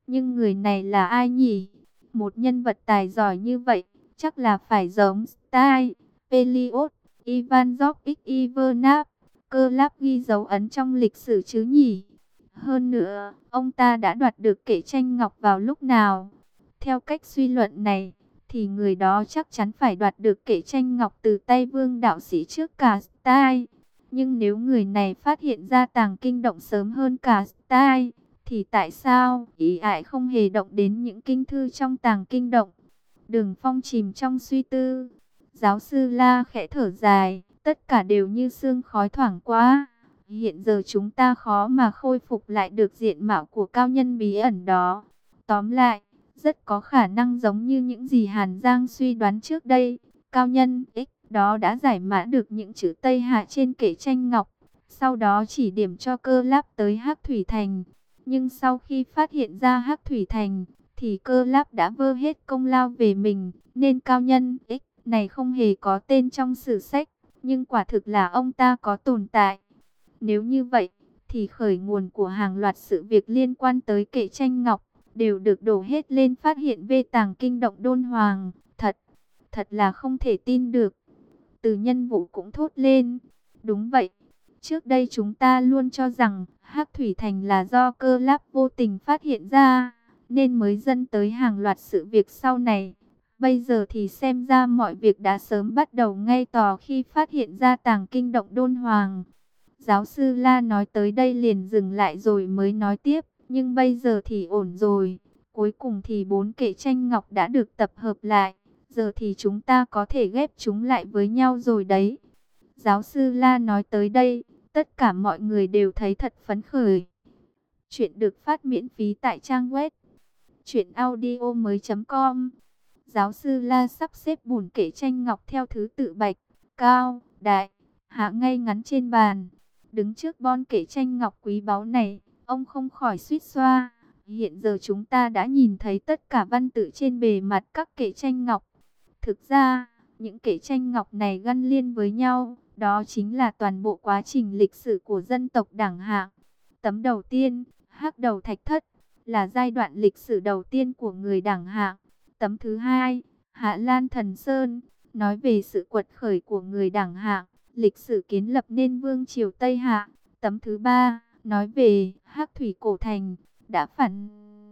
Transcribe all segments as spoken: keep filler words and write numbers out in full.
Nhưng người này là ai nhỉ? Một nhân vật tài giỏi như vậy, chắc là phải giống Style, Pelliot, Ivan George Ivanov, Cơ Láp ghi dấu ấn trong lịch sử chứ nhỉ? Hơn nữa, ông ta đã đoạt được kệ tranh ngọc vào lúc nào? Theo cách suy luận này, thì người đó chắc chắn phải đoạt được kệ tranh ngọc từ tay Vương đạo sĩ trước cả Style. Nhưng nếu người này phát hiện ra tàng kinh động sớm hơn cả Style, thì tại sao ý ải không hề động đến những kinh thư trong tàng kinh động? Đường Phong chìm trong suy tư. Giáo sư La khẽ thở dài, tất cả đều như sương khói thoảng qua. Hiện giờ chúng ta khó mà khôi phục lại được diện mạo của cao nhân bí ẩn đó. Tóm lại, rất có khả năng giống như những gì Hàn Giang suy đoán trước đây. Cao nhân X đó đã giải mã được những chữ Tây Hạ trên kệ tranh ngọc. Sau đó chỉ điểm cho Cơ Láp tới Hắc Thủy Thành. Nhưng sau khi phát hiện ra Hắc Thủy Thành, thì Cơ Láp đã vơ hết công lao về mình. Nên cao nhân X này không hề có tên trong sử sách. Nhưng quả thực là ông ta có tồn tại. Nếu như vậy, thì khởi nguồn của hàng loạt sự việc liên quan tới kệ tranh ngọc đều được đổ hết lên phát hiện về tàng kinh động Đôn Hoàng. Thật, thật là không thể tin được. Từ Nhân Vũ cũng thốt lên. Đúng vậy, trước đây chúng ta luôn cho rằng Hắc Thủy Thành là do Cơ Láp vô tình phát hiện ra, nên mới dẫn tới hàng loạt sự việc sau này. Bây giờ thì xem ra mọi việc đã sớm bắt đầu ngay tò khi phát hiện ra tàng kinh động Đôn Hoàng. Giáo sư La nói tới đây liền dừng lại rồi mới nói tiếp. Nhưng bây giờ thì ổn rồi. Cuối cùng thì bốn kệ tranh ngọc đã được tập hợp lại. Giờ thì chúng ta có thể ghép chúng lại với nhau rồi đấy. Giáo sư La nói tới đây, tất cả mọi người đều thấy thật phấn khởi. Chuyện được phát miễn phí tại trang web truyện audio mới chấm com. Giáo sư La sắp xếp bùn kệ tranh ngọc theo thứ tự bạch, cao, đại, hạ ngay ngắn trên bàn. Đứng trước bon kệ tranh ngọc quý báu này, ông không khỏi suýt xoa. Hiện giờ chúng ta đã nhìn thấy tất cả văn tự trên bề mặt các kệ tranh ngọc. Thực ra, những kệ tranh ngọc này gắn liền với nhau, đó chính là toàn bộ quá trình lịch sử của dân tộc Đảng Hạng. Tấm đầu tiên, Hắc Đầu Thạch Thất, là giai đoạn lịch sử đầu tiên của người Đảng Hạng. Tấm thứ hai, Hạ Lan Thần Sơn, nói về sự quật khởi của người Đảng Hạng, lịch sử kiến lập nên Vương triều Tây Hạ. Tấm thứ ba, nói về Hắc Thủy Cổ Thành, đã phản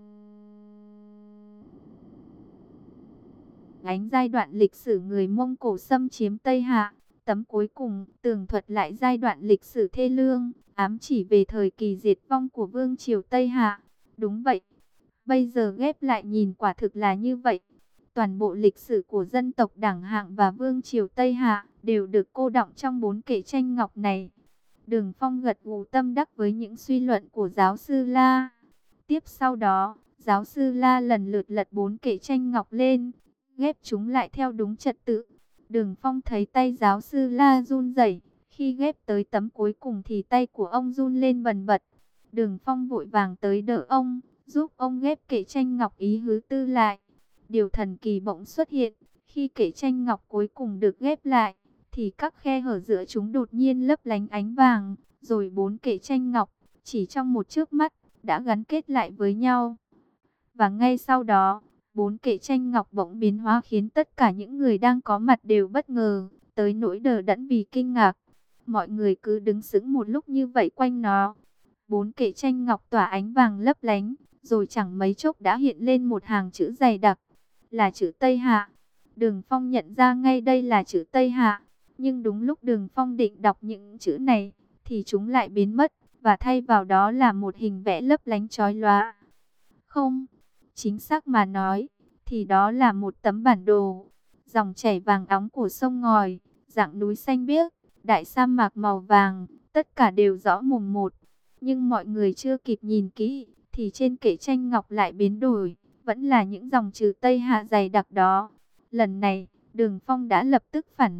ánh giai đoạn lịch sử người Mông Cổ xâm chiếm Tây Hạ. Tấm cuối cùng tường thuật lại giai đoạn lịch sử thê lương, ám chỉ về thời kỳ diệt vong của Vương triều Tây Hạ. Đúng vậy, bây giờ ghép lại nhìn quả thực là như vậy. Toàn bộ lịch sử của dân tộc Đảng Hạng và Vương triều Tây Hạ đều được cô đọng trong bốn kệ tranh ngọc này. Đường Phong gật gù tâm đắc với những suy luận của giáo sư La. Tiếp sau đó, giáo sư La lần lượt lật bốn kệ tranh ngọc lên, ghép chúng lại theo đúng trật tự. Đường Phong thấy tay giáo sư La run rẩy, khi ghép tới tấm cuối cùng thì tay của ông run lên bần bật. Đường Phong vội vàng tới đỡ ông, giúp ông ghép kệ tranh ngọc ý hứ tư lại. Điều thần kỳ bỗng xuất hiện, khi kệ tranh ngọc cuối cùng được ghép lại, thì các khe hở giữa chúng đột nhiên lấp lánh ánh vàng, rồi bốn kệ tranh ngọc, chỉ trong một chớp mắt, đã gắn kết lại với nhau. Và ngay sau đó, bốn kệ tranh ngọc bỗng biến hóa khiến tất cả những người đang có mặt đều bất ngờ, tới nỗi đờ đẫn vì kinh ngạc. Mọi người cứ đứng sững một lúc như vậy quanh nó. Bốn kệ tranh ngọc tỏa ánh vàng lấp lánh, rồi chẳng mấy chốc đã hiện lên một hàng chữ dày đặc, là chữ Tây Hạ. Đường Phong nhận ra ngay đây là chữ Tây Hạ, nhưng đúng lúc Đường Phong định đọc những chữ này, thì chúng lại biến mất, và thay vào đó là một hình vẽ lấp lánh chói lóa. Không, chính xác mà nói, thì đó là một tấm bản đồ. Dòng chảy vàng óng của sông ngòi, dạng núi xanh biếc, đại sa mạc màu vàng, tất cả đều rõ mồn một. Nhưng mọi người chưa kịp nhìn kỹ, thì trên kệ tranh ngọc lại biến đổi, vẫn là những dòng chữ Tây Hạ dày đặc đó. Lần này, Đường Phong đã lập tức phản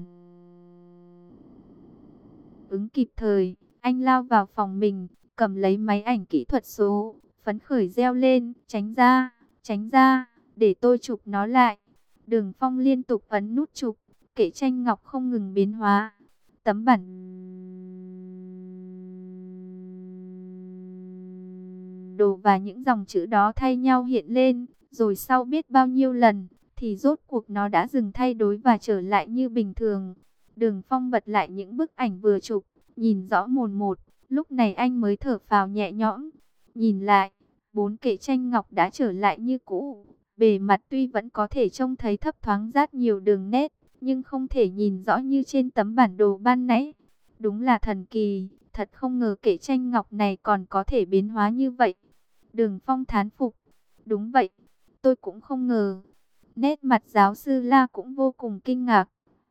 ứng kịp thời, anh lao vào phòng mình, cầm lấy máy ảnh kỹ thuật số, phấn khởi reo lên, tránh ra, tránh ra, để tôi chụp nó lại. Đường Phong liên tục ấn nút chụp, kệ tranh ngọc không ngừng biến hóa. Tấm bản bản đồ và những dòng chữ đó thay nhau hiện lên, rồi sau biết bao nhiêu lần, thì rốt cuộc nó đã dừng thay đổi và trở lại như bình thường. Đường Phong bật lại những bức ảnh vừa chụp, nhìn rõ mồn một, lúc này anh mới thở phào nhẹ nhõm. Nhìn lại, bốn kệ tranh ngọc đã trở lại như cũ. Bề mặt tuy vẫn có thể trông thấy thấp thoáng rát nhiều đường nét, nhưng không thể nhìn rõ như trên tấm bản đồ ban nãy. Đúng là thần kỳ, thật không ngờ kệ tranh ngọc này còn có thể biến hóa như vậy. Đường Phong thán phục. Đúng vậy, tôi cũng không ngờ. Nét mặt giáo sư La cũng vô cùng kinh ngạc.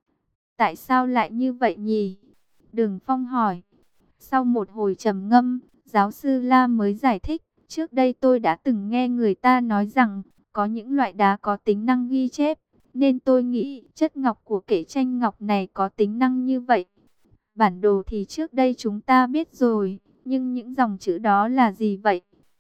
Tại sao lại như vậy nhỉ? Đường Phong hỏi. Sau một hồi trầm ngâm, giáo sư La mới giải thích. Trước đây tôi đã từng nghe người ta nói rằng, có những loại đá có tính năng ghi chép, nên tôi nghĩ chất ngọc của kệ tranh ngọc này có tính năng như vậy. Bản đồ thì trước đây chúng ta biết rồi, nhưng những dòng chữ đó là gì vậy?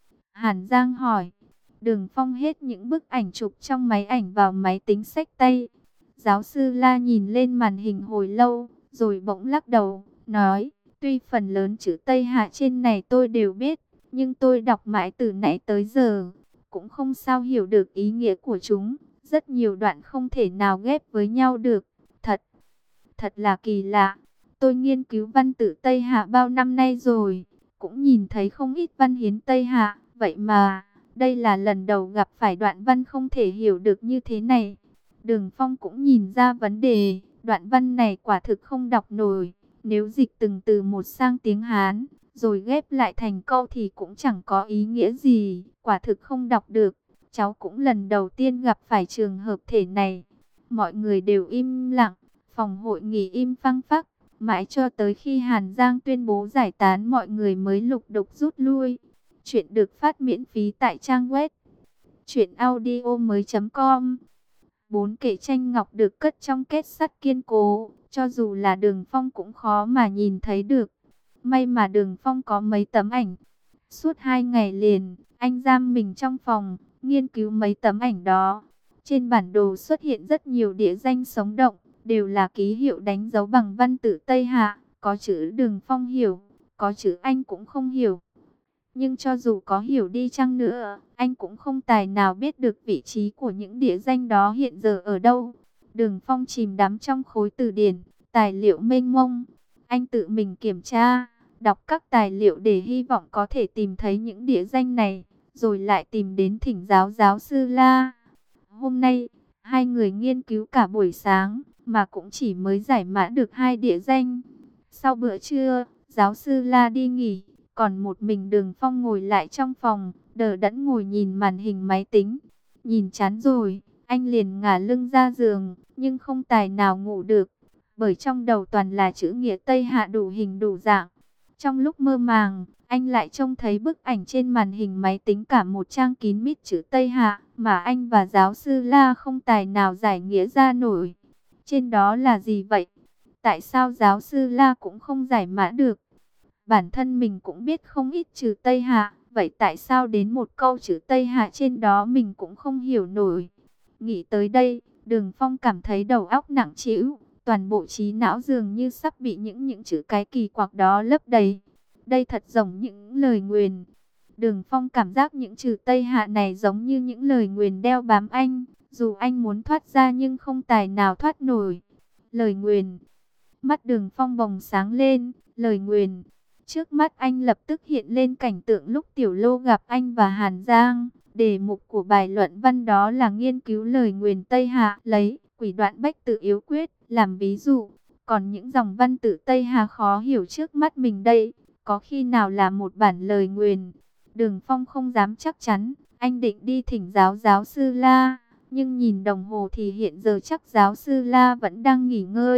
Hàn Giang hỏi. Đường Phong hết những bức ảnh chụp trong máy ảnh vào máy tính xách tay. Giáo sư La nhìn lên màn hình hồi lâu, rồi bỗng lắc đầu, nói, tuy phần lớn chữ Tây Hạ trên này tôi đều biết, nhưng tôi đọc mãi từ nãy tới giờ, cũng không sao hiểu được ý nghĩa của chúng. Rất nhiều đoạn không thể nào ghép với nhau được. Thật, thật là kỳ lạ. Tôi nghiên cứu văn tự Tây Hạ bao năm nay rồi, cũng nhìn thấy không ít văn hiến Tây Hạ, vậy mà đây là lần đầu gặp phải đoạn văn không thể hiểu được như thế này. Đường Phong cũng nhìn ra vấn đề, đoạn văn này quả thực không đọc nổi. Nếu dịch từng từ một sang tiếng Hán, rồi ghép lại thành câu thì cũng chẳng có ý nghĩa gì, quả thực không đọc được. Cháu cũng lần đầu tiên gặp phải trường hợp thể này. Mọi người đều im lặng, phòng hội nghị im phăng phắc, mãi cho tới khi Hàn Giang tuyên bố giải tán mọi người mới lục đục rút lui. Chuyện được phát miễn phí tại trang web truyện audio mới chấm com. Bốn kệ tranh ngọc được cất trong kết sắt kiên cố, cho dù là Đường Phong cũng khó mà nhìn thấy được. May mà Đường Phong có mấy tấm ảnh. Suốt hai ngày liền, anh giam mình trong phòng, nghiên cứu mấy tấm ảnh đó. Trên bản đồ xuất hiện rất nhiều địa danh sống động, đều là ký hiệu đánh dấu bằng văn tự Tây Hạ. Có chữ Đường Phong hiểu, có chữ anh cũng không hiểu. Nhưng cho dù có hiểu đi chăng nữa, anh cũng không tài nào biết được vị trí của những địa danh đó hiện giờ ở đâu. Đường Phong chìm đắm trong khối từ điển, tài liệu mênh mông. Anh tự mình kiểm tra, đọc các tài liệu để hy vọng có thể tìm thấy những địa danh này, rồi lại tìm đến thỉnh giáo giáo sư La. Hôm nay, hai người nghiên cứu cả buổi sáng, mà cũng chỉ mới giải mã được hai địa danh. Sau bữa trưa, giáo sư La đi nghỉ. Còn một mình Đường Phong ngồi lại trong phòng, đờ đẫn ngồi nhìn màn hình máy tính. Nhìn chán rồi, anh liền ngả lưng ra giường, nhưng không tài nào ngủ được, bởi trong đầu toàn là chữ nghĩa Tây Hạ đủ hình đủ dạng. Trong lúc mơ màng, anh lại trông thấy bức ảnh trên màn hình máy tính cả một trang kín mít chữ Tây Hạ, mà anh và giáo sư La không tài nào giải nghĩa ra nổi. Trên đó là gì vậy? Tại sao giáo sư La cũng không giải mã được? Bản thân mình cũng biết không ít chữ Tây Hạ, vậy tại sao đến một câu chữ Tây Hạ trên đó mình cũng không hiểu nổi? Nghĩ tới đây, Đường Phong cảm thấy đầu óc nặng trĩu, toàn bộ trí não dường như sắp bị những những chữ cái kỳ quặc đó lấp đầy. Đây thật giống những lời nguyền. Đường Phong cảm giác những chữ Tây Hạ này giống như những lời nguyền đeo bám anh, dù anh muốn thoát ra nhưng không tài nào thoát nổi. Lời nguyền. Mắt Đường Phong bồng sáng lên, lời nguyền. Trước mắt anh lập tức hiện lên cảnh tượng lúc Tiểu Lô gặp anh và Hàn Giang. Đề mục của bài luận văn đó là nghiên cứu lời nguyền Tây Hạ, lấy quỷ đoạn bách tự yếu quyết làm ví dụ. Còn những dòng văn tự Tây Hạ khó hiểu trước mắt mình đây, có khi nào là một bản lời nguyền? Đường Phong không dám chắc chắn, anh định đi thỉnh giáo giáo sư La. Nhưng nhìn đồng hồ thì hiện giờ chắc giáo sư La vẫn đang nghỉ ngơi.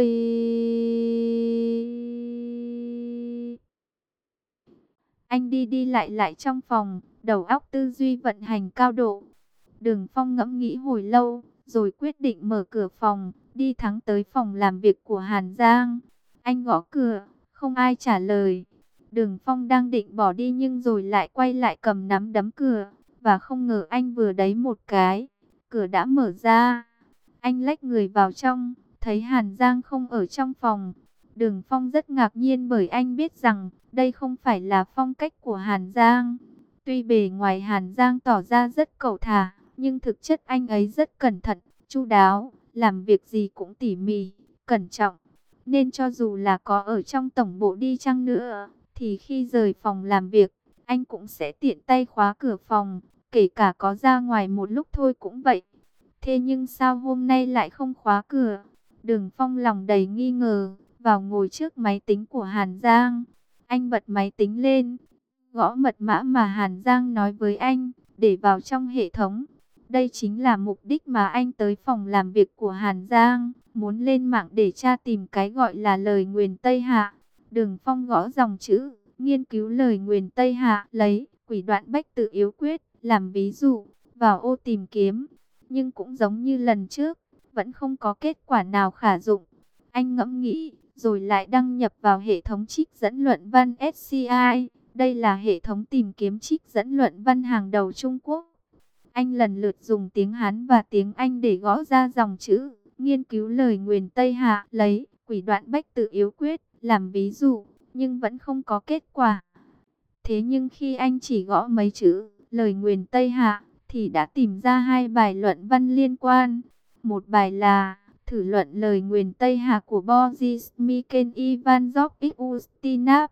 Anh đi đi lại lại trong phòng, đầu óc tư duy vận hành cao độ. Đường Phong ngẫm nghĩ hồi lâu, rồi quyết định mở cửa phòng, đi thẳng tới phòng làm việc của Hàn Giang. Anh gõ cửa, không ai trả lời. Đường Phong đang định bỏ đi nhưng rồi lại quay lại cầm nắm đấm cửa. Và không ngờ anh vừa đấy một cái, cửa đã mở ra. Anh lách người vào trong, thấy Hàn Giang không ở trong phòng. Đường Phong rất ngạc nhiên bởi anh biết rằng đây không phải là phong cách của Hàn Giang. Tuy bề ngoài Hàn Giang tỏ ra rất cẩu thả, nhưng thực chất anh ấy rất cẩn thận, chu đáo, làm việc gì cũng tỉ mỉ, cẩn trọng. Nên cho dù là có ở trong tổng bộ đi chăng nữa, thì khi rời phòng làm việc, anh cũng sẽ tiện tay khóa cửa phòng, kể cả có ra ngoài một lúc thôi cũng vậy. Thế nhưng sao hôm nay lại không khóa cửa? Đường Phong lòng đầy nghi ngờ, vào ngồi trước máy tính của Hàn Giang. Anh bật máy tính lên, gõ mật mã mà Hàn Giang nói với anh, để vào trong hệ thống. Đây chính là mục đích mà anh tới phòng làm việc của Hàn Giang, muốn lên mạng để tra tìm cái gọi là lời nguyền Tây Hạ. Đường Phong gõ dòng chữ, nghiên cứu lời nguyền Tây Hạ, lấy quỷ đoạn bách tự yếu quyết làm ví dụ, vào ô tìm kiếm. Nhưng cũng giống như lần trước, vẫn không có kết quả nào khả dụng. Anh ngẫm nghĩ, rồi lại đăng nhập vào hệ thống trích dẫn luận văn ét xê i. Đây là hệ thống tìm kiếm trích dẫn luận văn hàng đầu Trung Quốc. Anh lần lượt dùng tiếng Hán và tiếng Anh để gõ ra dòng chữ, nghiên cứu lời nguyền Tây Hạ, lấy quỷ đoạn bách tự yếu quyết làm ví dụ, nhưng vẫn không có kết quả. Thế nhưng khi anh chỉ gõ mấy chữ lời nguyền Tây Hạ, thì đã tìm ra hai bài luận văn liên quan. Một bài là thử luận lời nguyền Tây Hạ của Boris Miken Ivanov x Ustinov.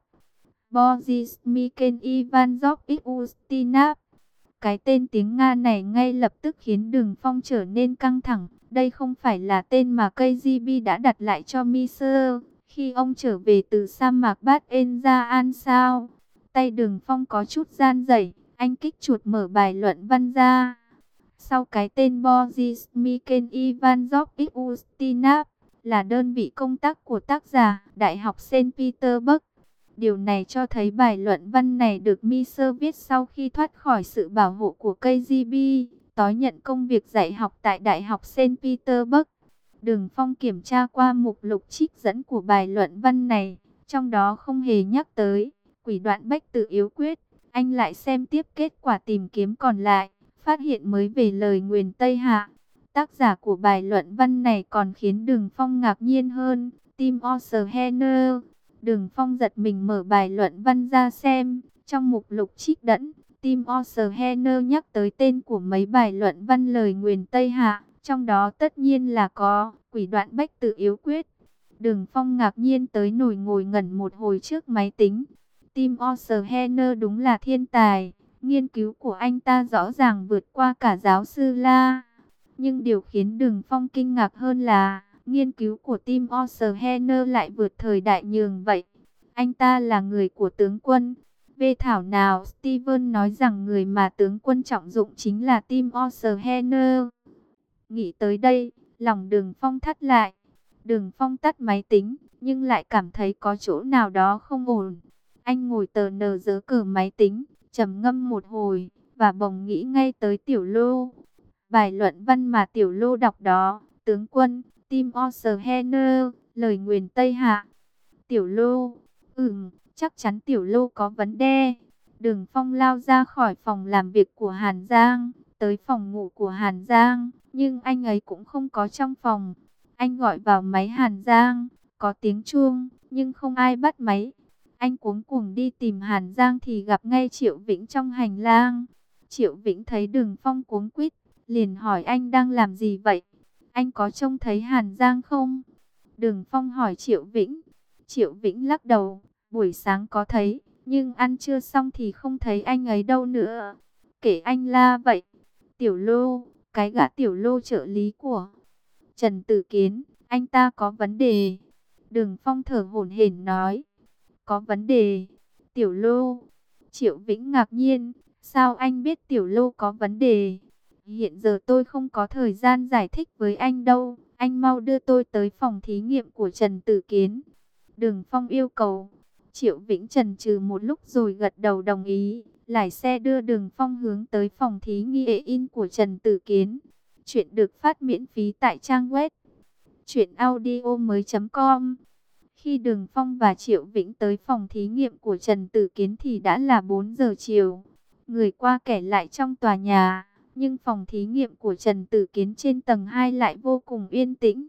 Boris Miken Ivanov x Ustinov. Cái tên tiếng Nga này ngay lập tức khiến Đường Phong trở nên căng thẳng. Đây không phải là tên mà ca giê bê đã đặt lại cho Miser khi ông trở về từ sa mạc Bát En Gia An sao? Tay Đường Phong có chút run rẩy, anh kích chuột mở bài luận văn ra. Sau cái tên Boris Miken Ivanov x Ustinov là đơn vị công tác của tác giả Đại học Saint Petersburg. Điều này cho thấy bài luận văn này được Miser viết sau khi thoát khỏi sự bảo hộ của ca giê bê, tối nhận công việc dạy học tại Đại học Saint Petersburg. Đường Phong kiểm tra qua mục lục trích dẫn của bài luận văn này, trong đó không hề nhắc tới quỷ đoạn bách tự yếu quyết. Anh lại xem tiếp kết quả tìm kiếm còn lại, phát hiện mới về lời nguyền Tây Hạ. Tác giả của bài luận văn này còn khiến Đường Phong ngạc nhiên hơn, Tim O'Shener. Đường Phong giật mình mở bài luận văn ra xem, trong mục lục trích dẫn, Tim O'Shener nhắc tới tên của mấy bài luận văn lời nguyền Tây Hạ, trong đó tất nhiên là có quỷ đoạn bách tự yếu quyết. Đường Phong ngạc nhiên tới nổi ngồi ngẩn một hồi trước máy tính. Tim O'Shener đúng là thiên tài, nghiên cứu của anh ta rõ ràng vượt qua cả giáo sư La. Nhưng điều khiến Đường Phong kinh ngạc hơn là nghiên cứu của Tim O'Shener lại vượt thời đại nhường vậy. Anh ta là người của tướng quân. Về thảo nào Steven nói rằng người mà tướng quân trọng dụng chính là Tim O'Shener. Nghĩ tới đây, lòng Đường Phong thắt lại. Đường Phong tắt máy tính, nhưng lại cảm thấy có chỗ nào đó không ổn. Anh ngồi tờ nờ giớ cờ máy tính, trầm ngâm một hồi, và bỗng nghĩ ngay tới Tiểu Lô. Bài luận văn mà Tiểu Lô đọc đó, tướng quân, Tim O'Shener, lời nguyền Tây Hạ. Tiểu Lô, ừm, chắc chắn Tiểu Lô có vấn đề. Đường Phong lao ra khỏi phòng làm việc của Hàn Giang, tới phòng ngủ của Hàn Giang, nhưng anh ấy cũng không có trong phòng. Anh gọi vào máy Hàn Giang, có tiếng chuông, nhưng không ai bắt máy. Anh cuống cuồng đi tìm Hàn Giang thì gặp ngay Triệu Vĩnh trong hành lang. Triệu Vĩnh thấy Đường Phong cuống quýt, liền hỏi anh đang làm gì vậy? Anh có trông thấy Hàn Giang không? Đường Phong hỏi Triệu Vĩnh. Triệu Vĩnh lắc đầu, buổi sáng có thấy, nhưng ăn trưa xong thì không thấy anh ấy đâu nữa. Kể anh la vậy. Tiểu Lô, cái gã Tiểu Lô trợ lý của Trần Tử Kiến, anh ta có vấn đề. Đường Phong thở hổn hển nói. Có vấn đề? Tiểu Lô. Triệu Vĩnh ngạc nhiên. Sao anh biết Tiểu Lô có vấn đề? Hiện giờ tôi không có thời gian giải thích với anh đâu. Anh mau đưa tôi tới phòng thí nghiệm của Trần Tử Kiến. Đường Phong yêu cầu. Triệu Vĩnh chần chừ một lúc rồi gật đầu đồng ý. Lái xe đưa Đường Phong hướng tới phòng thí nghiệm của Trần Tử Kiến. Chuyện được phát miễn phí tại trang web truyện audio mới chấm com. Khi Đường Phong và Triệu Vĩnh tới phòng thí nghiệm của Trần Tử Kiến thì đã là bốn giờ chiều. Người qua kẻ lại trong tòa nhà, nhưng phòng thí nghiệm của Trần Tử Kiến trên tầng hai lại vô cùng yên tĩnh.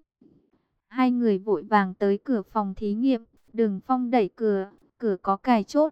Hai người vội vàng tới cửa phòng thí nghiệm, Đường Phong đẩy cửa, cửa có cài chốt.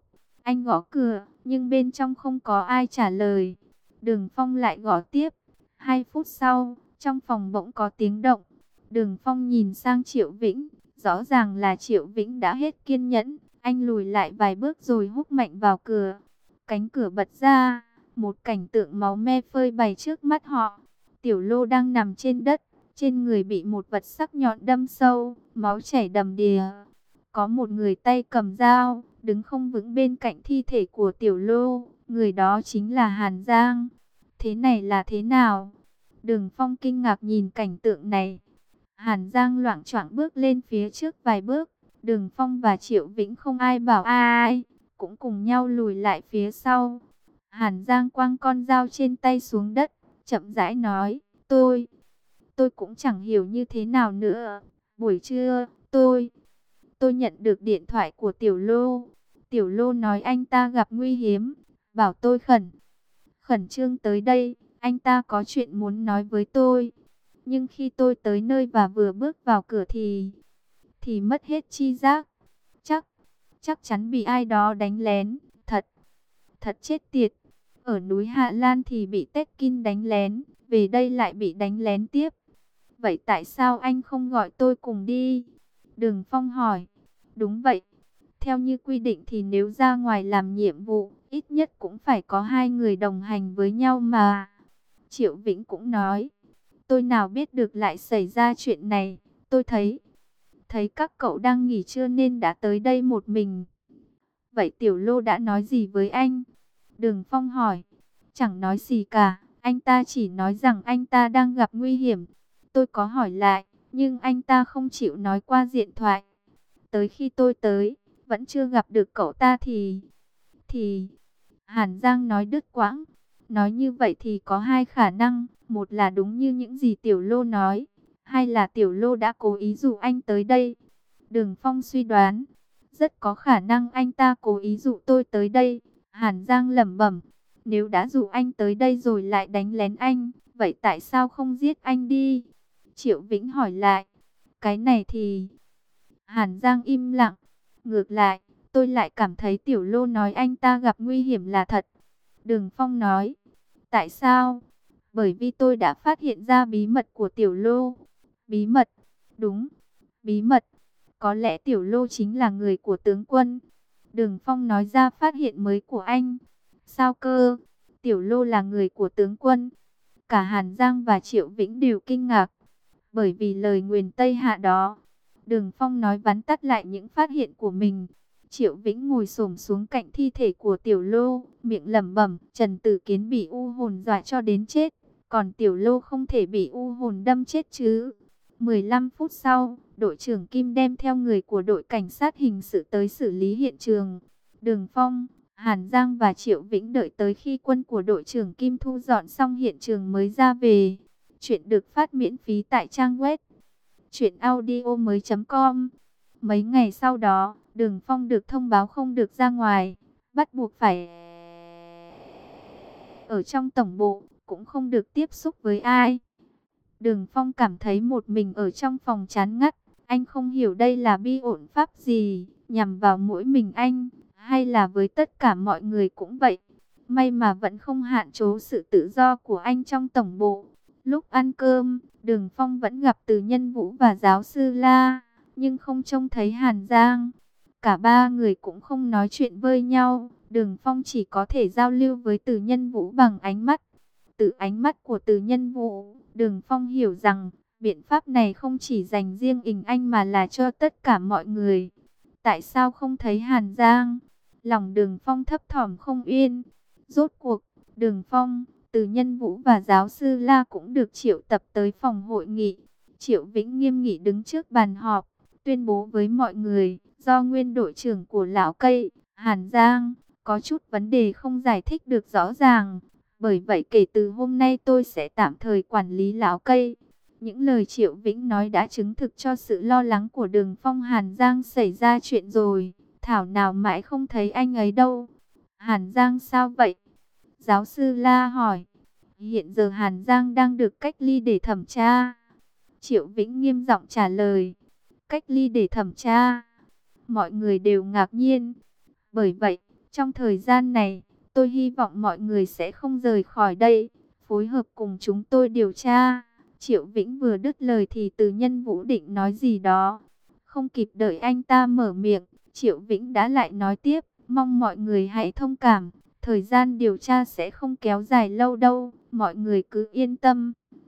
Anh gõ cửa, nhưng bên trong không có ai trả lời. Đường Phong lại gõ tiếp. Hai phút sau, trong phòng bỗng có tiếng động. Đường Phong nhìn sang Triệu Vĩnh. Rõ ràng là Triệu Vĩnh đã hết kiên nhẫn. Anh lùi lại vài bước rồi húc mạnh vào cửa. Cánh cửa bật ra. Một cảnh tượng máu me phơi bày trước mắt họ. Tiểu Lô đang nằm trên đất. Trên người bị một vật sắc nhọn đâm sâu. Máu chảy đầm đìa. Có một người tay cầm dao, đứng không vững bên cạnh thi thể của Tiểu Lô. Người đó chính là Hàn Giang. Thế này là thế nào? Đường Phong kinh ngạc nhìn cảnh tượng này. Hàn Giang loạng choạng bước lên phía trước vài bước. Đường Phong và Triệu Vĩnh không ai bảo ai, cũng cùng nhau lùi lại phía sau. Hàn Giang quăng con dao trên tay xuống đất, chậm rãi nói, tôi, tôi cũng chẳng hiểu như thế nào nữa. Buổi trưa, tôi, tôi nhận được điện thoại của Tiểu Lô. Tiểu Lô nói anh ta gặp nguy hiểm, bảo tôi khẩn, khẩn trương tới đây, anh ta có chuyện muốn nói với tôi. Nhưng khi tôi tới nơi và vừa bước vào cửa thì, thì mất hết chi giác. Chắc, chắc chắn bị ai đó đánh lén, thật, thật chết tiệt. Ở núi Hạ Lan thì bị Tekin đánh lén, về đây lại bị đánh lén tiếp. Vậy tại sao anh không gọi tôi cùng đi? Đường Phong hỏi. Đúng vậy. Theo như quy định thì nếu ra ngoài làm nhiệm vụ, ít nhất cũng phải có hai người đồng hành với nhau mà. Triệu Vĩnh cũng nói. Tôi nào biết được lại xảy ra chuyện này. Tôi thấy, thấy các cậu đang nghỉ trưa nên đã tới đây một mình. Vậy Tiểu Lô đã nói gì với anh? Đường Phong hỏi. Chẳng nói gì cả. Anh ta chỉ nói rằng anh ta đang gặp nguy hiểm. Tôi có hỏi lại, nhưng anh ta không chịu nói qua điện thoại. Tới khi tôi tới, vẫn chưa gặp được cậu ta thì... Thì... Hàn Giang nói đứt quãng. Nói như vậy thì có hai khả năng. Một là đúng như những gì Tiểu Lô nói. Hai là Tiểu Lô đã cố ý dụ anh tới đây. Đường Phong suy đoán. Rất có khả năng anh ta cố ý dụ tôi tới đây. Hàn Giang lẩm bẩm. Nếu đã dụ anh tới đây rồi lại đánh lén anh, vậy tại sao không giết anh đi? Triệu Vĩnh hỏi lại. Cái này thì... Hàn Giang im lặng. Ngược lại, tôi lại cảm thấy Tiểu Lô nói anh ta gặp nguy hiểm là thật. Đường Phong nói. Tại sao? Bởi vì tôi đã phát hiện ra bí mật của Tiểu Lô. Bí mật? Đúng, bí mật. Có lẽ Tiểu Lô chính là người của tướng quân. Đường Phong nói ra phát hiện mới của anh. Sao cơ? Tiểu Lô là người của tướng quân. Cả Hàn Giang và Triệu Vĩnh đều kinh ngạc. Bởi vì lời nguyền Tây Hạ đó. Đường Phong nói vắn tắt lại những phát hiện của mình. Triệu Vĩnh ngồi xổm xuống cạnh thi thể của Tiểu Lô, miệng lẩm bẩm, Trần Tử Kiến bị u hồn dọa cho đến chết, còn Tiểu Lô không thể bị u hồn đâm chết chứ. mười lăm phút sau, đội trưởng Kim đem theo người của đội cảnh sát hình sự tới xử lý hiện trường. Đường Phong, Hàn Giang và Triệu Vĩnh đợi tới khi quân của đội trưởng Kim thu dọn xong hiện trường mới ra về. Chuyện được phát miễn phí tại trang web truyện audio mới chấm com. Mấy ngày sau đó, Đường Phong được thông báo không được ra ngoài, bắt buộc phải ở trong tổng bộ, cũng không được tiếp xúc với ai. Đường Phong cảm thấy một mình ở trong phòng chán ngắt, anh không hiểu đây là bi ổn pháp gì, nhằm vào mỗi mình anh, hay là với tất cả mọi người cũng vậy. May mà vẫn không hạn chế sự tự do của anh trong tổng bộ. Lúc ăn cơm, Đường Phong vẫn gặp Từ Nhân Vũ và giáo sư La, nhưng không trông thấy Hàn Giang. Cả ba người cũng không nói chuyện với nhau, Đường Phong chỉ có thể giao lưu với Từ Nhân Vũ bằng ánh mắt. Từ ánh mắt của Từ Nhân Vũ, Đường Phong hiểu rằng, biện pháp này không chỉ dành riêng ình anh mà là cho tất cả mọi người. Tại sao không thấy Hàn Giang? Lòng Đường Phong thấp thỏm không yên. Rốt cuộc, Đường Phong, Từ Nhân Vũ và giáo sư La cũng được triệu tập tới phòng hội nghị. Triệu Vĩnh nghiêm nghị đứng trước bàn họp, tuyên bố với mọi người, do nguyên đội trưởng của Lão Cây, Hàn Giang, có chút vấn đề không giải thích được rõ ràng. Bởi vậy kể từ hôm nay tôi sẽ tạm thời quản lý Lão Cây. Những lời Triệu Vĩnh nói đã chứng thực cho sự lo lắng của Đường Phong. Hàn Giang xảy ra chuyện rồi, thảo nào mãi không thấy anh ấy đâu. Hàn Giang sao vậy? Giáo sư La hỏi. Hiện giờ Hàn Giang đang được cách ly để thẩm tra. Triệu Vĩnh nghiêm giọng trả lời. Cách ly để thẩm tra. Mọi người đều ngạc nhiên. Bởi vậy, Trong thời gian này, tôi hy vọng mọi người sẽ không rời khỏi đây, phối hợp cùng chúng tôi điều tra. Triệu Vĩnh vừa đứt lời thì Từ Nhân Vũ định nói gì đó. Không kịp đợi anh ta mở miệng, Triệu Vĩnh đã lại nói tiếp, mong mọi người hãy thông cảm. Thời gian điều tra sẽ không kéo dài lâu đâu, mọi người cứ yên tâm.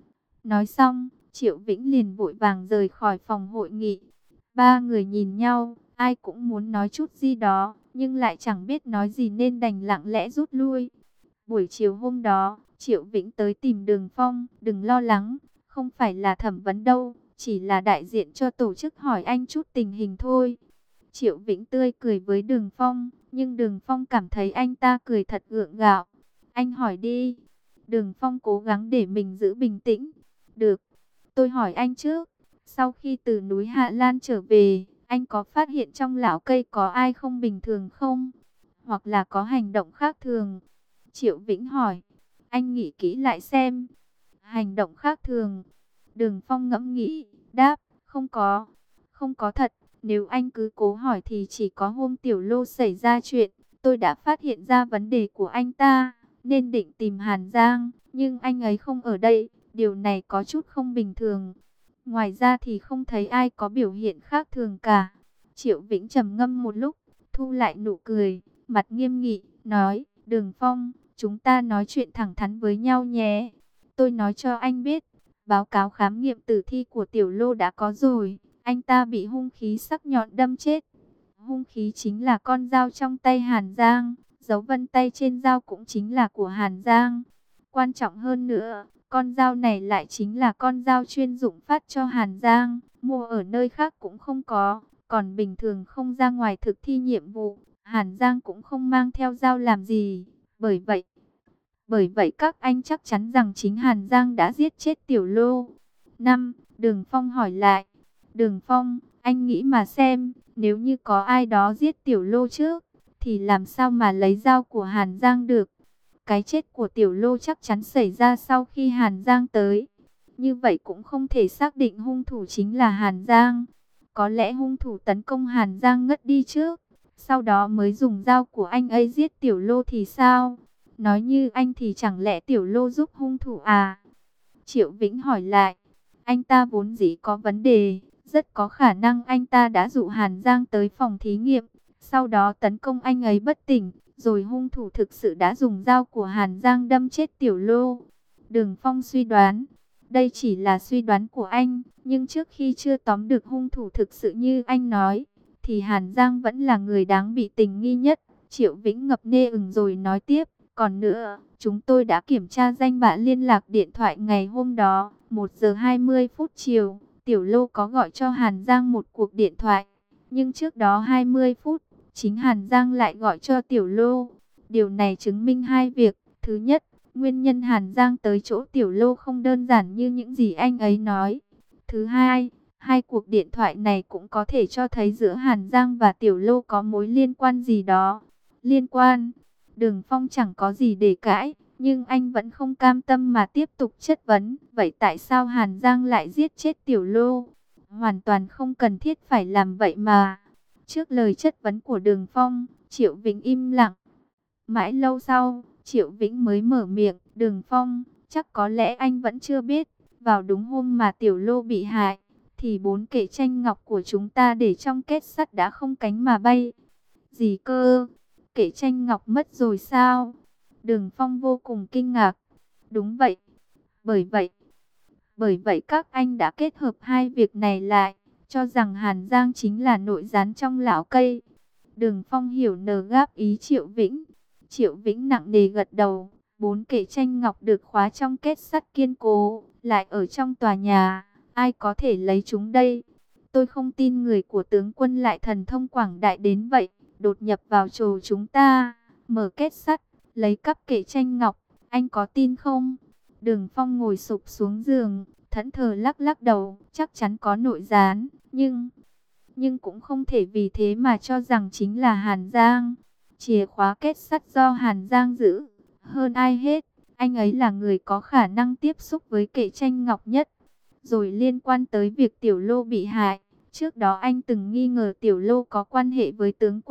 Nói xong, Triệu Vĩnh liền vội vàng rời khỏi phòng hội nghị. Ba người nhìn nhau, ai cũng muốn nói chút gì đó, nhưng lại chẳng biết nói gì nên đành lặng lẽ rút lui. Buổi chiều hôm đó, Triệu Vĩnh tới tìm Đường Phong, đừng lo lắng, không phải là thẩm vấn đâu, chỉ là đại diện cho tổ chức hỏi anh chút tình hình thôi. Triệu Vĩnh tươi cười với Đường Phong, nhưng Đường Phong cảm thấy anh ta cười thật gượng gạo. Anh hỏi đi. Đường Phong cố gắng để mình giữ bình tĩnh. Được, tôi hỏi anh trước. Sau khi từ núi Hạ Lan trở về, anh có phát hiện trong lão cây có ai không bình thường không? Hoặc là có hành động khác thường? Triệu Vĩnh hỏi. Anh nghĩ kỹ lại xem. Hành động khác thường. Đường Phong ngẫm nghĩ, đáp, không có. Không có thật. Nếu anh cứ cố hỏi thì chỉ có hôm Tiểu Lô xảy ra chuyện, tôi đã phát hiện ra vấn đề của anh ta, nên định tìm Hàn Giang, nhưng anh ấy không ở đây, điều này có chút không bình thường. Ngoài ra thì không thấy ai có biểu hiện khác thường cả. Triệu Vĩnh trầm ngâm một lúc, thu lại nụ cười, mặt nghiêm nghị, nói, Đường Phong, chúng ta nói chuyện thẳng thắn với nhau nhé. Tôi nói cho anh biết, báo cáo khám nghiệm tử thi của Tiểu Lô đã có rồi. Anh ta bị hung khí sắc nhọn đâm chết. Hung khí chính là con dao trong tay Hàn Giang. Dấu vân tay trên dao cũng chính là của Hàn Giang. Quan trọng hơn nữa, con dao này lại chính là con dao chuyên dụng phát cho Hàn Giang. Mua ở nơi khác cũng không có. Còn bình thường không ra ngoài thực thi nhiệm vụ, Hàn Giang cũng không mang theo dao làm gì. Bởi vậy, bởi vậy các anh chắc chắn rằng chính Hàn Giang đã giết chết Tiểu Lô. Năm, Đường Phong hỏi lại. Đường Phong, anh nghĩ mà xem, nếu như có ai đó giết Tiểu Lô trước, thì làm sao mà lấy dao của Hàn Giang được? Cái chết của Tiểu Lô chắc chắn xảy ra sau khi Hàn Giang tới. Như vậy cũng không thể xác định hung thủ chính là Hàn Giang. Có lẽ hung thủ tấn công Hàn Giang ngất đi trước, sau đó mới dùng dao của anh ấy giết Tiểu Lô thì sao? Nói như anh thì chẳng lẽ Tiểu Lô giúp hung thủ à? Triệu Vĩnh hỏi lại, anh ta vốn dĩ có vấn đề. Rất có khả năng anh ta đã dụ Hàn Giang tới phòng thí nghiệm, sau đó tấn công anh ấy bất tỉnh, rồi hung thủ thực sự đã dùng dao của Hàn Giang đâm chết Tiểu Lô. Đường Phong suy đoán, đây chỉ là suy đoán của anh, nhưng trước khi chưa tóm được hung thủ thực sự như anh nói, thì Hàn Giang vẫn là người đáng bị tình nghi nhất. Triệu Vĩnh ngập ngừng ừng rồi nói tiếp, còn nữa, chúng tôi đã kiểm tra danh bạ liên lạc điện thoại ngày hôm đó, một giờ hai mươi phút chiều. Tiểu Lô có gọi cho Hàn Giang một cuộc điện thoại, nhưng trước đó hai mươi phút, chính Hàn Giang lại gọi cho Tiểu Lô. Điều này chứng minh hai việc. Thứ nhất, nguyên nhân Hàn Giang tới chỗ Tiểu Lô không đơn giản như những gì anh ấy nói. Thứ hai, hai cuộc điện thoại này cũng có thể cho thấy giữa Hàn Giang và Tiểu Lô có mối liên quan gì đó. Liên quan? Đường Phong chẳng có gì để cãi, nhưng anh vẫn không cam tâm mà tiếp tục chất vấn. Vậy tại sao Hàn Giang lại giết chết Tiểu Lô? Hoàn toàn không cần thiết phải làm vậy mà. Trước lời chất vấn của Đường Phong, Triệu Vĩnh im lặng. Mãi lâu sau, Triệu Vĩnh mới mở miệng. Đường Phong, chắc có lẽ anh vẫn chưa biết. Vào đúng hôm mà Tiểu Lô bị hại, thì bốn kệ tranh ngọc của chúng ta để trong kết sắt đã không cánh mà bay. Gì cơ? Kệ tranh ngọc mất rồi sao? Đường Phong vô cùng kinh ngạc. Đúng vậy. Bởi vậy, bởi vậy các anh đã kết hợp hai việc này lại, cho rằng Hàn Giang chính là nội gián trong lão cây. Đường Phong hiểu nờ gáp ý Triệu Vĩnh. Triệu Vĩnh nặng nề gật đầu. Bốn kệ tranh ngọc được khóa trong kết sắt kiên cố, lại ở trong tòa nhà. Ai có thể lấy chúng đây? Tôi không tin người của tướng quân lại thần thông quảng đại đến vậy. Đột nhập vào trồ chúng ta, mở kết sắt, lấy cắp kệ tranh ngọc. Anh có tin không? Đường Phong ngồi sụp xuống giường, thẫn thờ lắc lắc đầu. Chắc chắn có nội gián, nhưng... Nhưng cũng không thể vì thế mà cho rằng chính là Hàn Giang. Chìa khóa kết sắt do Hàn Giang giữ. Hơn ai hết, anh ấy là người có khả năng tiếp xúc với kệ tranh ngọc nhất. Rồi liên quan tới việc Tiểu Lô bị hại. Trước đó anh từng nghi ngờ Tiểu Lô có quan hệ với tướng quân.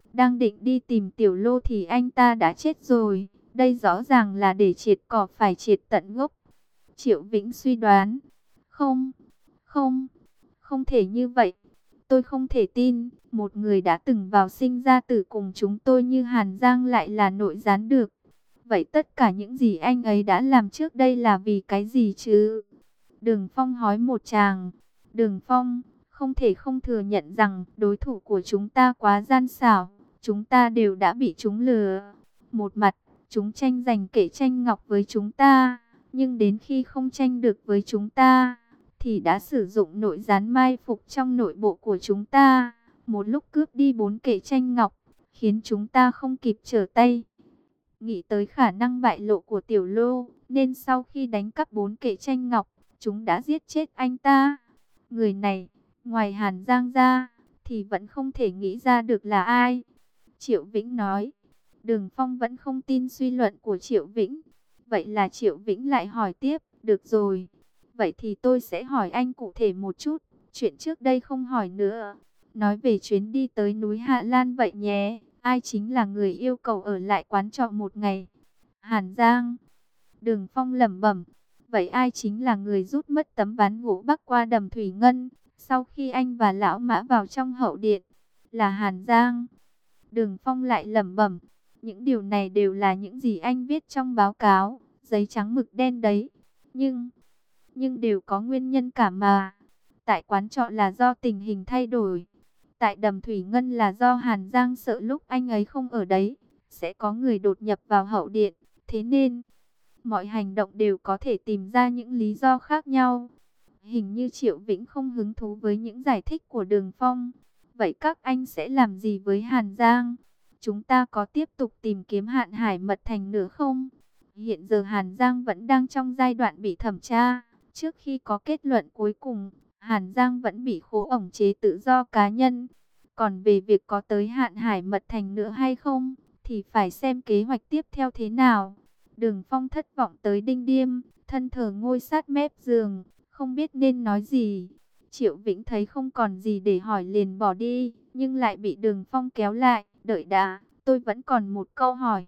Đang định đi tìm Tiểu Lô thì anh ta đã chết rồi. Đây rõ ràng là để triệt cỏ phải triệt tận gốc. Triệu Vĩnh suy đoán. Không, không, không thể như vậy. Tôi không thể tin, một người đã từng vào sinh ra tử cùng chúng tôi như Hàn Giang lại là nội gián được. Vậy tất cả những gì anh ấy đã làm trước đây là vì cái gì chứ? Đường Phong hói một tràng. Đường Phong, không thể không thừa nhận rằng đối thủ của chúng ta quá gian xảo. Chúng ta đều đã bị chúng lừa. Một mặt, chúng tranh giành kể tranh ngọc với chúng ta. Nhưng đến khi không tranh được với chúng ta, thì đã sử dụng nội gián mai phục trong nội bộ của chúng ta. Một lúc cướp đi bốn kệ tranh ngọc, khiến chúng ta không kịp trở tay. Nghĩ tới khả năng bại lộ của Tiểu Lô, nên sau khi đánh cắp bốn kệ tranh ngọc, chúng đã giết chết anh ta. Người này, ngoài Hàn Giang ra, thì vẫn không thể nghĩ ra được là ai. Triệu Vĩnh nói. Đường Phong vẫn không tin suy luận của Triệu Vĩnh. Vậy là Triệu Vĩnh lại hỏi tiếp. Được rồi, vậy thì tôi sẽ hỏi anh cụ thể một chút. Chuyện trước đây không hỏi nữa. Nói về chuyến đi tới núi Hạ Lan vậy nhé. Ai chính là người yêu cầu ở lại quán trọ một ngày? Hàn Giang. Đường Phong lẩm bẩm. Vậy ai chính là người rút mất tấm ván gỗ bắc qua đầm Thủy Ngân sau khi anh và lão Mã vào trong hậu điện? Là Hàn Giang. Đường Phong lại lẩm bẩm. Những điều này đều là những gì anh viết trong báo cáo, giấy trắng mực đen đấy. Nhưng, nhưng đều có nguyên nhân cả mà. Tại quán trọ là do tình hình thay đổi. Tại đầm Thủy Ngân là do Hàn Giang sợ lúc anh ấy không ở đấy, sẽ có người đột nhập vào hậu điện. Thế nên, mọi hành động đều có thể tìm ra những lý do khác nhau. Hình như Triệu Vĩnh không hứng thú với những giải thích của Đường Phong. Vậy các anh sẽ làm gì với Hàn Giang? Chúng ta có tiếp tục tìm kiếm Hạn Hải Mật Thành nữa không? Hiện giờ Hàn Giang vẫn đang trong giai đoạn bị thẩm tra. Trước khi có kết luận cuối cùng, Hàn Giang vẫn bị khố ổng chế tự do cá nhân. Còn về việc có tới Hạn Hải Mật Thành nữa hay không, thì phải xem kế hoạch tiếp theo thế nào. Đường Phong thất vọng tới đinh điêm, thân thờ ngồi sát mép giường, không biết nên nói gì. Triệu Vĩnh thấy không còn gì để hỏi liền bỏ đi, nhưng lại bị Đường Phong kéo lại. Đợi đã, tôi vẫn còn một câu hỏi.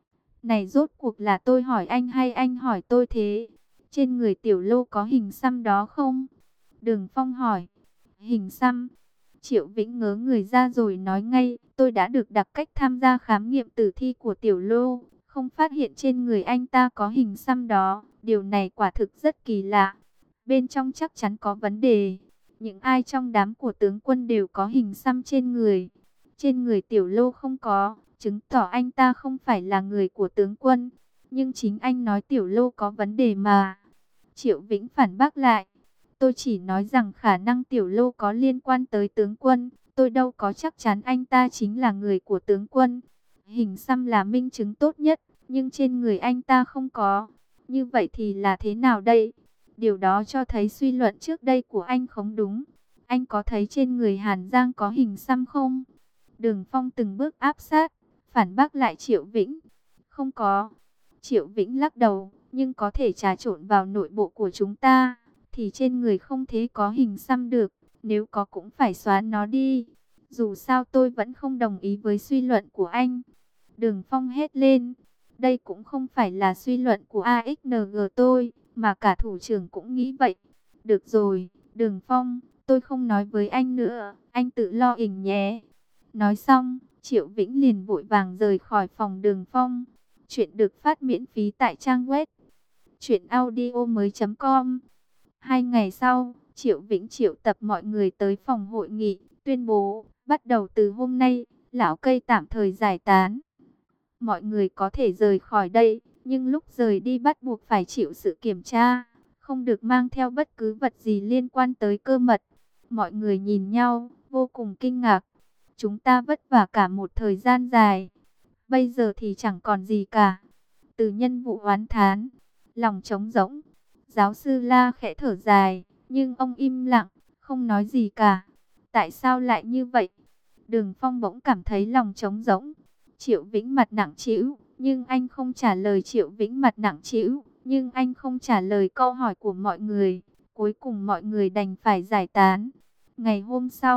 Này rốt cuộc là tôi hỏi anh hay anh hỏi tôi thế? Trên người Tiểu Lô có hình xăm đó không? Đường Phong hỏi. Hình xăm? Triệu Vĩnh ngớ người ra rồi nói ngay. Tôi đã được đặt cách tham gia khám nghiệm tử thi của Tiểu Lô, không phát hiện trên người anh ta có hình xăm đó. Điều này quả thực rất kỳ lạ. Bên trong chắc chắn có vấn đề. Những ai trong đám của tướng quân đều có hình xăm trên người. Trên người Tiểu Lô không có, chứng tỏ anh ta không phải là người của tướng quân. Nhưng chính anh nói Tiểu Lô có vấn đề mà. Triệu Vĩnh phản bác lại. Tôi chỉ nói rằng khả năng Tiểu Lô có liên quan tới tướng quân. Tôi đâu có chắc chắn anh ta chính là người của tướng quân. Hình xăm là minh chứng tốt nhất, nhưng trên người anh ta không có. Như vậy thì là thế nào đây? Điều đó cho thấy suy luận trước đây của anh không đúng. Anh có thấy trên người Hàn Giang có hình xăm không? Đường Phong từng bước áp sát, phản bác lại Triệu Vĩnh. Không có. Triệu Vĩnh lắc đầu, nhưng có thể trà trộn vào nội bộ của chúng ta, thì trên người không thể có hình xăm được. Nếu có cũng phải xóa nó đi. Dù sao tôi vẫn không đồng ý với suy luận của anh. Đường Phong hét lên. Đây cũng không phải là suy luận của a ích en giê tôi, mà cả thủ trưởng cũng nghĩ vậy. Được rồi, Đường Phong, tôi không nói với anh nữa, anh tự lo ỉnh nhé. Nói xong, Triệu Vĩnh liền vội vàng rời khỏi phòng Đường Phong. Chuyện được phát miễn phí tại trang web truyện audio mới chấm com. Hai ngày sau, Triệu Vĩnh triệu tập mọi người tới phòng hội nghị, tuyên bố, bắt đầu từ hôm nay, lão cây tạm thời giải tán. Mọi người có thể rời khỏi đây, nhưng lúc rời đi bắt buộc phải chịu sự kiểm tra, không được mang theo bất cứ vật gì liên quan tới cơ mật. Mọi người nhìn nhau, vô cùng kinh ngạc. Chúng ta vất vả cả một thời gian dài, bây giờ thì chẳng còn gì cả. Từ Nhân Vụ oán thán, lòng trống rỗng. Giáo sư La khẽ thở dài, nhưng ông im lặng, không nói gì cả. Tại sao lại như vậy? Đường Phong bỗng cảm thấy lòng trống rỗng. Triệu Vĩnh mặt nặng trĩu, nhưng anh không trả lời. Triệu Vĩnh mặt nặng trĩu, nhưng anh không trả lời câu hỏi của mọi người. Cuối cùng mọi người đành phải giải tán. Ngày hôm sau,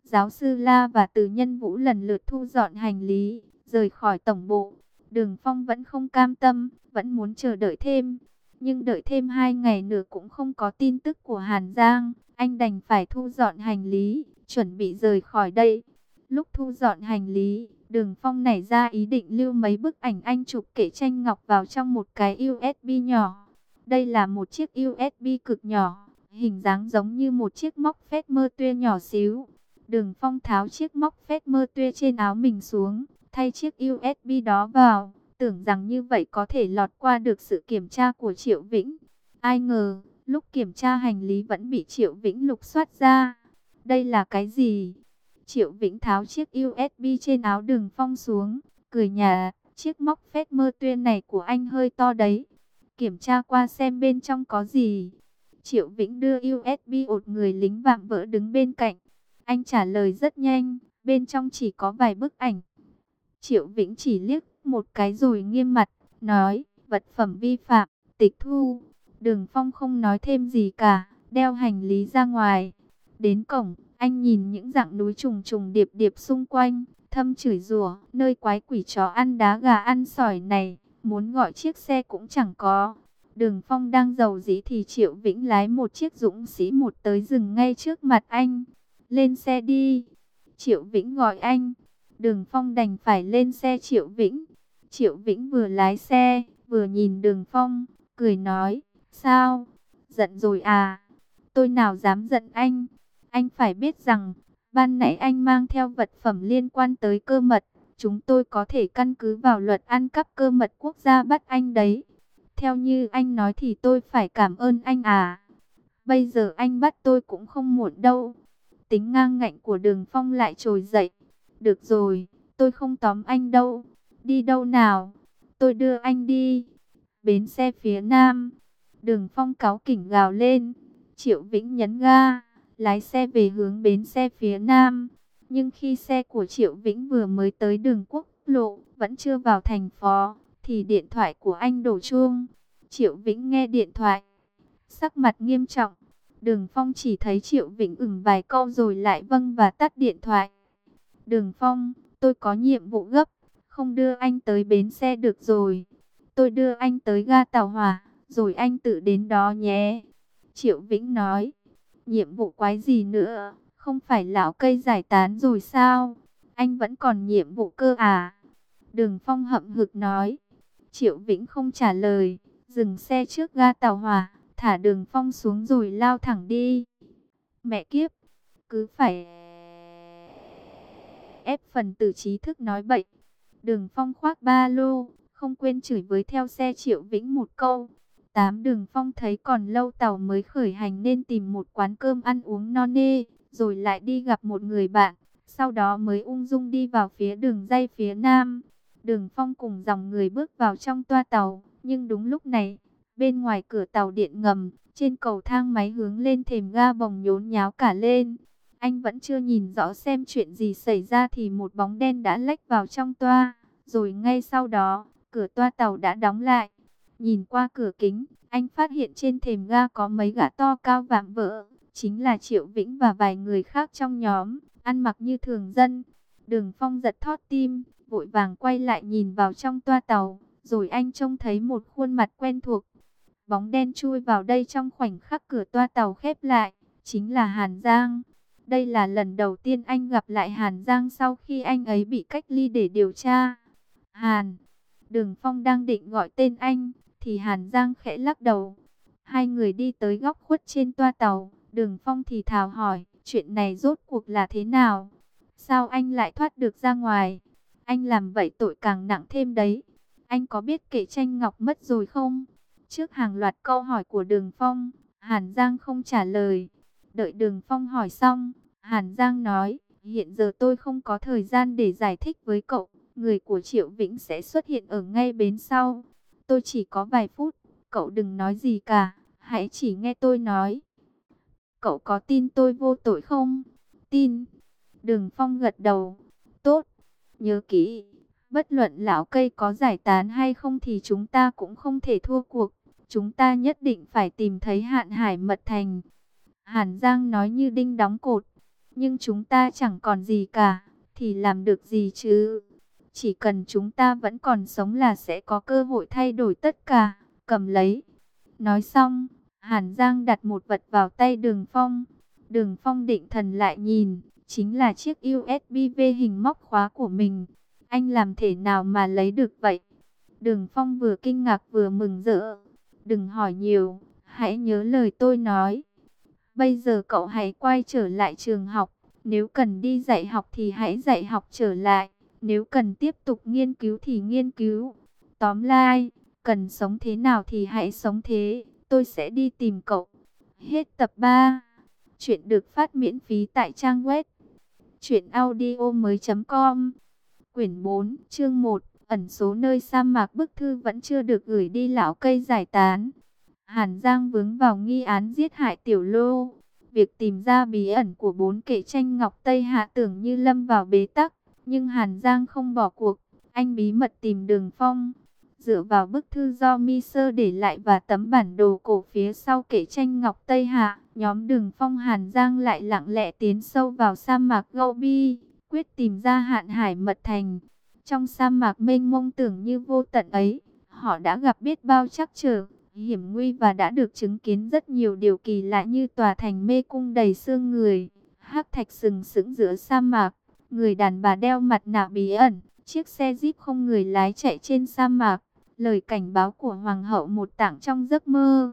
Giáo sư La và Từ Nhân Vũ lần lượt thu dọn hành lý, rời khỏi tổng bộ. Đường Phong vẫn không cam tâm, vẫn muốn chờ đợi thêm. Nhưng đợi thêm hai ngày nữa cũng không có tin tức của Hàn Giang. Anh đành phải thu dọn hành lý, chuẩn bị rời khỏi đây. Lúc thu dọn hành lý, Đường Phong nảy ra ý định lưu mấy bức ảnh anh chụp kệ tranh ngọc vào trong một cái u ét bê nhỏ. Đây là một chiếc u ét bê cực nhỏ, hình dáng giống như một chiếc móc phét mơ tuya nhỏ xíu. Đường Phong tháo chiếc móc phét mơ tuya trên áo mình xuống, thay chiếc u ét bê đó vào, tưởng rằng như vậy có thể lọt qua được sự kiểm tra của Triệu Vĩnh. Ai ngờ, lúc kiểm tra hành lý vẫn bị Triệu Vĩnh lục soát ra. Đây là cái gì? Triệu Vĩnh tháo chiếc u ét bê trên áo Đường Phong xuống, cười nhả, chiếc móc phét mơ tuya này của anh hơi to đấy. Kiểm tra qua xem bên trong có gì. Triệu Vĩnh đưa u ét bê một người lính vạm vỡ đứng bên cạnh. Anh trả lời rất nhanh, bên trong chỉ có vài bức ảnh. Triệu Vĩnh chỉ liếc một cái rồi nghiêm mặt, nói, vật phẩm vi phạm, tịch thu. Đường Phong không nói thêm gì cả, đeo hành lý ra ngoài. Đến cổng, anh nhìn những dặng núi trùng trùng điệp điệp xung quanh, thầm chửi rủa, nơi quái quỷ chó ăn đá gà ăn sỏi này, muốn gọi chiếc xe cũng chẳng có. Đường Phong đang giàu dĩ thì Triệu Vĩnh lái một chiếc Dũng Sĩ một tới dừng ngay trước mặt anh. Lên xe đi. Triệu Vĩnh gọi anh. Đường Phong đành phải lên xe Triệu Vĩnh. Triệu Vĩnh vừa lái xe, vừa nhìn Đường Phong, cười nói, sao? Giận rồi à? Tôi nào dám giận anh. Anh phải biết rằng, ban nãy anh mang theo vật phẩm liên quan tới cơ mật. Chúng tôi có thể căn cứ vào luật ăn cắp cơ mật quốc gia bắt anh đấy. Theo như anh nói thì tôi phải cảm ơn anh à. Bây giờ anh bắt tôi cũng không muộn đâu. Tính ngang ngạnh của Đường Phong lại trồi dậy. Được rồi, tôi không tóm anh đâu. Đi đâu nào? Tôi đưa anh đi. Bến xe phía Nam. Đường Phong cáu kỉnh gào lên. Triệu Vĩnh nhấn ga, lái xe về hướng bến xe phía Nam. Nhưng khi xe của Triệu Vĩnh vừa mới tới đường quốc lộ, vẫn chưa vào thành phố, thì điện thoại của anh đổ chuông. Triệu Vĩnh nghe điện thoại, sắc mặt nghiêm trọng. Đường Phong chỉ thấy Triệu Vĩnh ừm vài câu rồi lại vâng và tắt điện thoại. Đường Phong, tôi có nhiệm vụ gấp, không đưa anh tới bến xe được rồi. Tôi đưa anh tới ga tàu hỏa, rồi anh tự đến đó nhé. Triệu Vĩnh nói, nhiệm vụ quái gì nữa, không phải lão cây giải tán rồi sao? Anh vẫn còn nhiệm vụ cơ à? Đường Phong hậm hực nói. Triệu Vĩnh không trả lời, dừng xe trước ga tàu hỏa, thả Đường Phong xuống rồi lao thẳng đi. Mẹ kiếp, cứ phải ép phần tử trí thức nói bậy. Đường Phong khoác ba lô, không quên chửi với theo xe Triệu Vĩnh một câu. Tám Đường Phong thấy còn lâu tàu mới khởi hành nên tìm một quán cơm ăn uống no nê, rồi lại đi gặp một người bạn, sau đó mới ung dung đi vào phía đường ray phía Nam. Đường Phong cùng dòng người bước vào trong toa tàu, nhưng đúng lúc này, bên ngoài cửa tàu điện ngầm, trên cầu thang máy hướng lên thềm ga bồng nhốn nháo cả lên. Anh vẫn chưa nhìn rõ xem chuyện gì xảy ra thì một bóng đen đã lách vào trong toa, rồi ngay sau đó, cửa toa tàu đã đóng lại. Nhìn qua cửa kính, anh phát hiện trên thềm ga có mấy gã to cao vạm vỡ, chính là Triệu Vĩnh và vài người khác trong nhóm, ăn mặc như thường dân. Đường Phong giật thót tim, vội vàng quay lại nhìn vào trong toa tàu, rồi anh trông thấy một khuôn mặt quen thuộc. Bóng đen chui vào đây trong khoảnh khắc cửa toa tàu khép lại, chính là Hàn Giang. Đây là lần đầu tiên anh gặp lại Hàn Giang sau khi anh ấy bị cách ly để điều tra. Hàn, Đường Phong đang định gọi tên anh, thì Hàn Giang khẽ lắc đầu. Hai người đi tới góc khuất trên toa tàu, Đường Phong thì thào hỏi, chuyện này rốt cuộc là thế nào? Sao anh lại thoát được ra ngoài? Anh làm vậy tội càng nặng thêm đấy. Anh có biết kệ tranh ngọc mất rồi không? Trước hàng loạt câu hỏi của Đường Phong, Hàn Giang không trả lời. Đợi Đường Phong hỏi xong, Hàn Giang nói, hiện giờ tôi không có thời gian để giải thích với cậu. Người của Triệu Vĩnh sẽ xuất hiện ở ngay bến sau. Tôi chỉ có vài phút, cậu đừng nói gì cả, hãy chỉ nghe tôi nói. Cậu có tin tôi vô tội không? Tin. Đường Phong gật đầu. Tốt, nhớ kỹ, bất luận lão cây có giải tán hay không thì chúng ta cũng không thể thua cuộc. Chúng ta nhất định phải tìm thấy Hạn Hải Mật Thành. Hàn Giang nói như đinh đóng cột. Nhưng chúng ta chẳng còn gì cả, thì làm được gì chứ? Chỉ cần chúng ta vẫn còn sống là sẽ có cơ hội thay đổi tất cả. Cầm lấy. Nói xong, Hàn Giang đặt một vật vào tay Đường Phong. Đường Phong định thần lại nhìn, chính là chiếc u ét bê V hình móc khóa của mình. Anh làm thế nào mà lấy được vậy? Đường Phong vừa kinh ngạc vừa mừng rỡ. Đừng hỏi nhiều, hãy nhớ lời tôi nói. Bây giờ cậu hãy quay trở lại trường học. Nếu cần đi dạy học thì hãy dạy học trở lại. Nếu cần tiếp tục nghiên cứu thì nghiên cứu. Tóm lại, cần sống thế nào thì hãy sống thế. Tôi sẽ đi tìm cậu. Hết tập ba. Chuyện được phát miễn phí tại trang web truyện audio mới chấm com. Quyển bốn, chương một. Ẩn số nơi sa mạc. Bức thư vẫn chưa được gửi đi, lão cây giải tán. Hàn Giang vướng vào nghi án giết hại Tiểu Lô. Việc tìm ra bí ẩn của bốn kệ tranh ngọc Tây Hạ tưởng như lâm vào bế tắc. Nhưng Hàn Giang không bỏ cuộc. Anh bí mật tìm Đường Phong. Dựa vào bức thư do Mi Sơ để lại và tấm bản đồ cổ phía sau kệ tranh ngọc Tây Hạ, nhóm Đường Phong Hàn Giang lại lặng lẽ tiến sâu vào sa mạc Gobi, quyết tìm ra Hạn Hải Mật Thành. Trong sa mạc mênh mông tưởng như vô tận ấy, họ đã gặp biết bao trắc trở, hiểm nguy và đã được chứng kiến rất nhiều điều kỳ lạ như tòa thành mê cung đầy xương người, hắc thạch sừng sững giữa sa mạc, người đàn bà đeo mặt nạ bí ẩn, chiếc xe jeep không người lái chạy trên sa mạc, lời cảnh báo của hoàng hậu một tảng trong giấc mơ.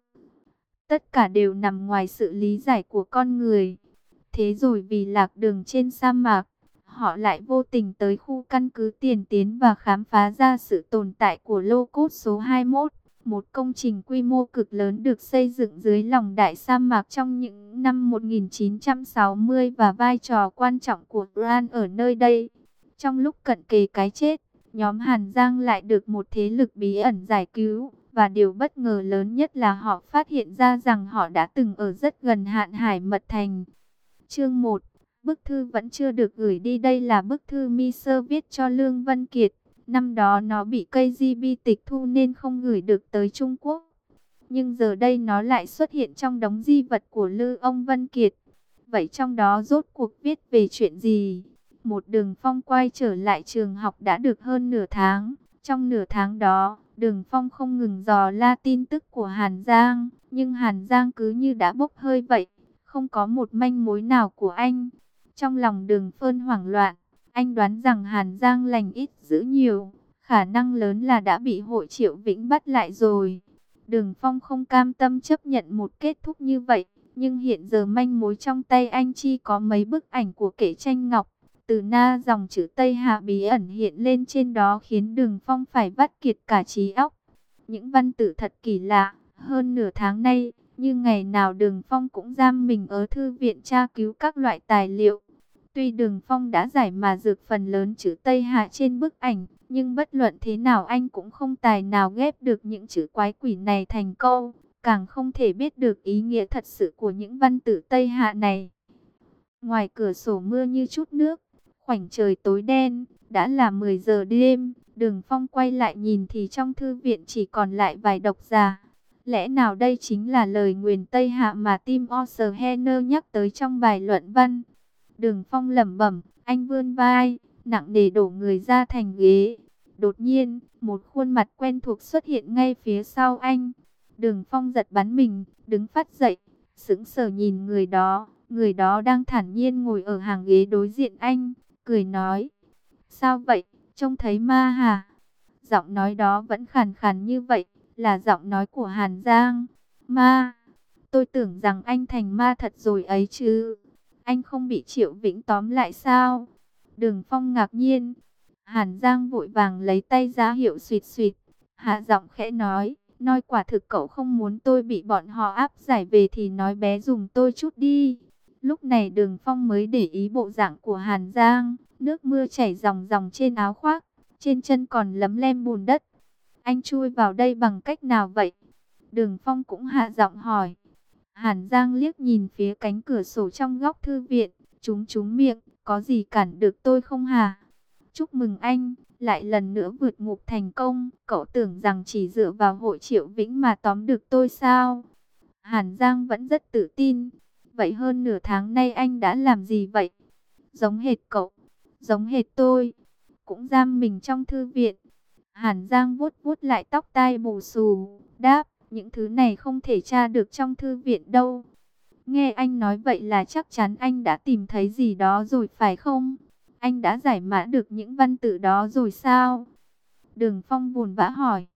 Tất cả đều nằm ngoài sự lý giải của con người. Thế rồi vì lạc đường trên sa mạc, họ lại vô tình tới khu căn cứ tiền tiến và khám phá ra sự tồn tại của lô cốt số hai mốt. Một công trình quy mô cực lớn được xây dựng dưới lòng đại sa mạc trong những năm một nghìn chín trăm sáu mươi và vai trò quan trọng của Iran ở nơi đây. Trong lúc cận kề cái chết, nhóm Hàn Giang lại được một thế lực bí ẩn giải cứu. Và điều bất ngờ lớn nhất là họ phát hiện ra rằng họ đã từng ở rất gần Hạn Hải Mật Thành. Chương một. Bức thư vẫn chưa được gửi đi. Đây là bức thư Mi Sơ viết cho Lương Vân Kiệt. Năm đó nó bị ca giê bê tịch thu nên không gửi được tới Trung Quốc. Nhưng giờ đây nó lại xuất hiện trong đống di vật của Lư ông Vân Kiệt. Vậy trong đó rốt cuộc viết về chuyện gì? Một Đường Phong quay trở lại trường học đã được hơn nửa tháng. Trong nửa tháng đó, Đường Phong không ngừng dò la tin tức của Hàn Giang. Nhưng Hàn Giang cứ như đã bốc hơi vậy. Không có một manh mối nào của anh. Trong lòng Đường Phơn hoảng loạn. Anh đoán rằng Hàn Giang lành ít dữ nhiều. Khả năng lớn là đã bị Hội Triệu Vĩnh bắt lại rồi. Đường Phong không cam tâm chấp nhận một kết thúc như vậy. Nhưng hiện giờ manh mối trong tay anh chỉ có mấy bức ảnh của kệ tranh ngọc. Từ na dòng chữ Tây Hạ bí ẩn hiện lên trên đó khiến Đường Phong phải vắt kiệt cả trí óc. Những văn tự thật kỳ lạ. Hơn nửa tháng nay, như ngày nào Đường Phong cũng giam mình ở thư viện tra cứu các loại tài liệu. Tuy Đường Phong đã giải mà dược phần lớn chữ Tây Hạ trên bức ảnh, nhưng bất luận thế nào anh cũng không tài nào ghép được những chữ quái quỷ này thành câu, càng không thể biết được ý nghĩa thật sự của những văn tự Tây Hạ này. Ngoài cửa sổ mưa như chút nước, khoảnh trời tối đen, đã là mười giờ đêm, Đường Phong quay lại nhìn thì trong thư viện chỉ còn lại vài độc giả. Lẽ nào đây chính là lời nguyền Tây Hạ mà Tim O'Shener nhắc tới trong bài luận văn? Đường Phong lẩm bẩm, anh vươn vai, nặng nề đổ người ra thành ghế. Đột nhiên, một khuôn mặt quen thuộc xuất hiện ngay phía sau anh. Đường Phong giật bắn mình, đứng phát dậy, sững sờ nhìn người đó. Người đó đang thản nhiên ngồi ở hàng ghế đối diện anh, cười nói. Sao vậy, trông thấy ma hả? Giọng nói đó vẫn khàn khàn như vậy, là giọng nói của Hàn Giang. Ma? Tôi tưởng rằng anh thành ma thật rồi ấy chứ. Anh không bị Triệu Vĩnh tóm lại sao? Đường Phong ngạc nhiên. Hàn Giang vội vàng lấy tay ra hiệu xuyệt xuyệt. Hạ giọng khẽ nói. Nói quả thực cậu không muốn tôi bị bọn họ áp giải về thì nói bé dùm tôi chút đi. Lúc này Đường Phong mới để ý bộ dạng của Hàn Giang. Nước mưa chảy ròng ròng trên áo khoác. Trên chân còn lấm lem bùn đất. Anh chui vào đây bằng cách nào vậy? Đường Phong cũng hạ giọng hỏi. Hàn Giang liếc nhìn phía cánh cửa sổ trong góc thư viện, trúng trúng miệng, có gì cản được tôi không hả? Chúc mừng anh, lại lần nữa vượt ngục thành công, cậu tưởng rằng chỉ dựa vào Hội Triệu Vĩnh mà tóm được tôi sao? Hàn Giang vẫn rất tự tin. Vậy hơn nửa tháng nay anh đã làm gì vậy? Giống hệt cậu, giống hệt tôi, cũng giam mình trong thư viện. Hàn Giang vuốt vuốt lại tóc tai bù xù, đáp, những thứ này không thể tra được trong thư viện đâu. Nghe anh nói vậy là chắc chắn anh đã tìm thấy gì đó rồi phải không? Anh đã giải mã được những văn tự đó rồi sao? Đường Phong buồn bã hỏi.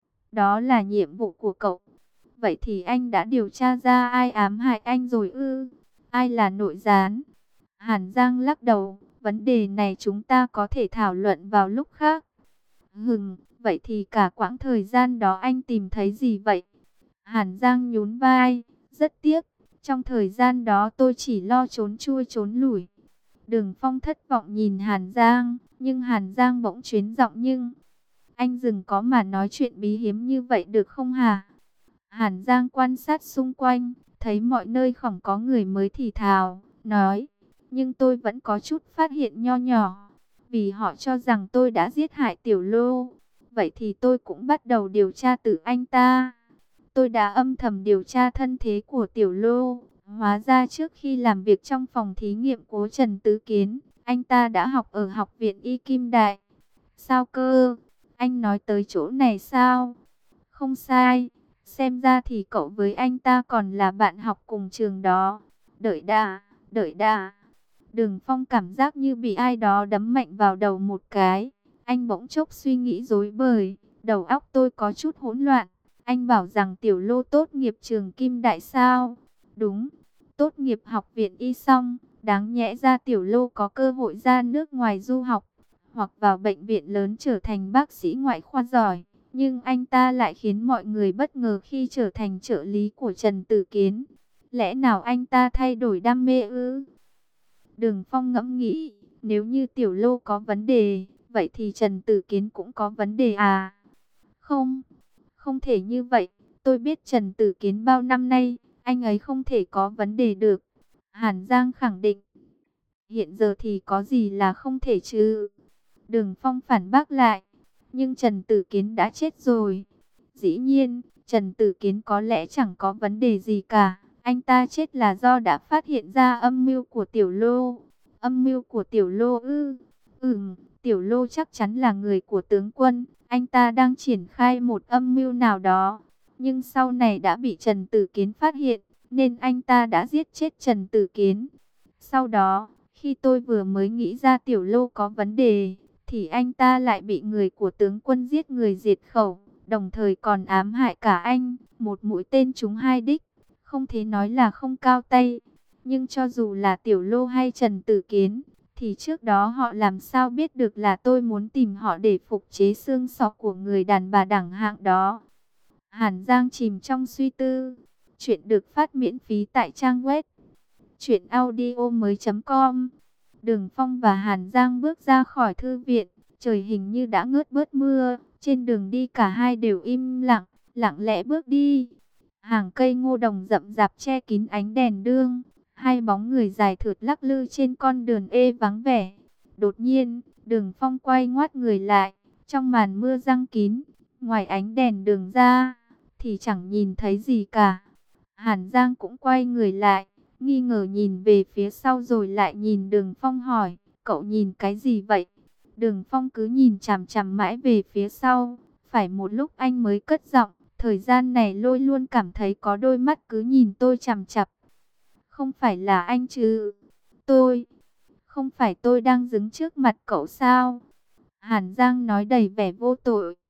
Đó là nhiệm vụ của cậu. Vậy thì anh đã điều tra ra ai ám hại anh rồi ư? Ai là nội gián? Hàn Giang lắc đầu, vấn đề này chúng ta có thể thảo luận vào lúc khác. Hừm, vậy thì cả quãng thời gian đó anh tìm thấy gì vậy? Hàn Giang nhún vai, rất tiếc, trong thời gian đó tôi chỉ lo trốn chui trốn lủi. Đường Phong thất vọng nhìn Hàn Giang, nhưng Hàn Giang bỗng chuyến giọng nhưng... Anh dừng có mà nói chuyện bí hiếm như vậy được không hả? Hàn Giang quan sát xung quanh, thấy mọi nơi không có người mới thì thào, nói, nhưng tôi vẫn có chút phát hiện nho nhỏ, vì họ cho rằng tôi đã giết hại Tiểu Lô. Vậy thì tôi cũng bắt đầu điều tra từ anh ta. Tôi đã âm thầm điều tra thân thế của Tiểu Lô. Hóa ra trước khi làm việc trong phòng thí nghiệm của Trần Tứ Kiến, anh ta đã học ở Học viện Y Kim Đại. Sao cơ? Anh nói tới chỗ này sao? Không sai. Xem ra thì cậu với anh ta còn là bạn học cùng trường đó. Đợi đã, đợi đã. Đường Phong cảm giác như bị ai đó đấm mạnh vào đầu một cái. Anh bỗng chốc suy nghĩ rối bời. Đầu óc tôi có chút hỗn loạn. Anh bảo rằng Tiểu Lô tốt nghiệp trường Kim Đại sao? Đúng, tốt nghiệp Học viện Y xong. Đáng nhẽ ra Tiểu Lô có cơ hội ra nước ngoài du học, hoặc vào bệnh viện lớn trở thành bác sĩ ngoại khoa giỏi. Nhưng anh ta lại khiến mọi người bất ngờ khi trở thành trợ lý của Trần Tử Kiến. Lẽ nào anh ta thay đổi đam mê ư? Đường Phong ngẫm nghĩ, nếu như Tiểu Lô có vấn đề, vậy thì Trần Tử Kiến cũng có vấn đề à? Không, không thể như vậy. Tôi biết Trần Tử Kiến bao năm nay, anh ấy không thể có vấn đề được. Hàn Giang khẳng định. Hiện giờ thì có gì là không thể chứ? Đường Phong phản bác lại. Nhưng Trần Tử Kiến đã chết rồi. Dĩ nhiên, Trần Tử Kiến có lẽ chẳng có vấn đề gì cả. Anh ta chết là do đã phát hiện ra âm mưu của Tiểu Lô. Âm mưu của Tiểu Lô ư? Ừm, Tiểu Lô chắc chắn là người của tướng quân. Anh ta đang triển khai một âm mưu nào đó. Nhưng sau này đã bị Trần Tử Kiến phát hiện, nên anh ta đã giết chết Trần Tử Kiến. Sau đó, khi tôi vừa mới nghĩ ra Tiểu Lô có vấn đề, thì anh ta lại bị người của tướng quân giết người diệt khẩu, đồng thời còn ám hại cả anh, một mũi tên trúng hai đích, không thể nói là không cao tay. Nhưng cho dù là Tiểu Lô hay Trần Tử Kiến, thì trước đó họ làm sao biết được là tôi muốn tìm họ để phục chế xương sọ của người đàn bà đẳng hạng đó. Hàn Giang chìm trong suy tư. Chuyện được phát miễn phí tại trang web truyện audio mới chấm com. Đường Phong và Hàn Giang bước ra khỏi thư viện, trời hình như đã ngớt bớt mưa, trên đường đi cả hai đều im lặng, lặng lẽ bước đi. Hàng cây ngô đồng rậm rạp che kín ánh đèn đường, hai bóng người dài thượt lắc lư trên con đường ê vắng vẻ. Đột nhiên, Đường Phong quay ngoắt người lại, trong màn mưa giăng kín, ngoài ánh đèn đường ra, thì chẳng nhìn thấy gì cả. Hàn Giang cũng quay người lại, nghi ngờ nhìn về phía sau rồi lại nhìn Đường Phong hỏi, cậu nhìn cái gì vậy? Đường Phong cứ nhìn chằm chằm mãi về phía sau, phải một lúc anh mới cất giọng, thời gian này Lôi luôn cảm thấy có đôi mắt cứ nhìn tôi chằm chằm. Không phải là anh chứ? Tôi, không phải tôi đang đứng trước mặt cậu sao? Hàn Giang nói đầy vẻ vô tội.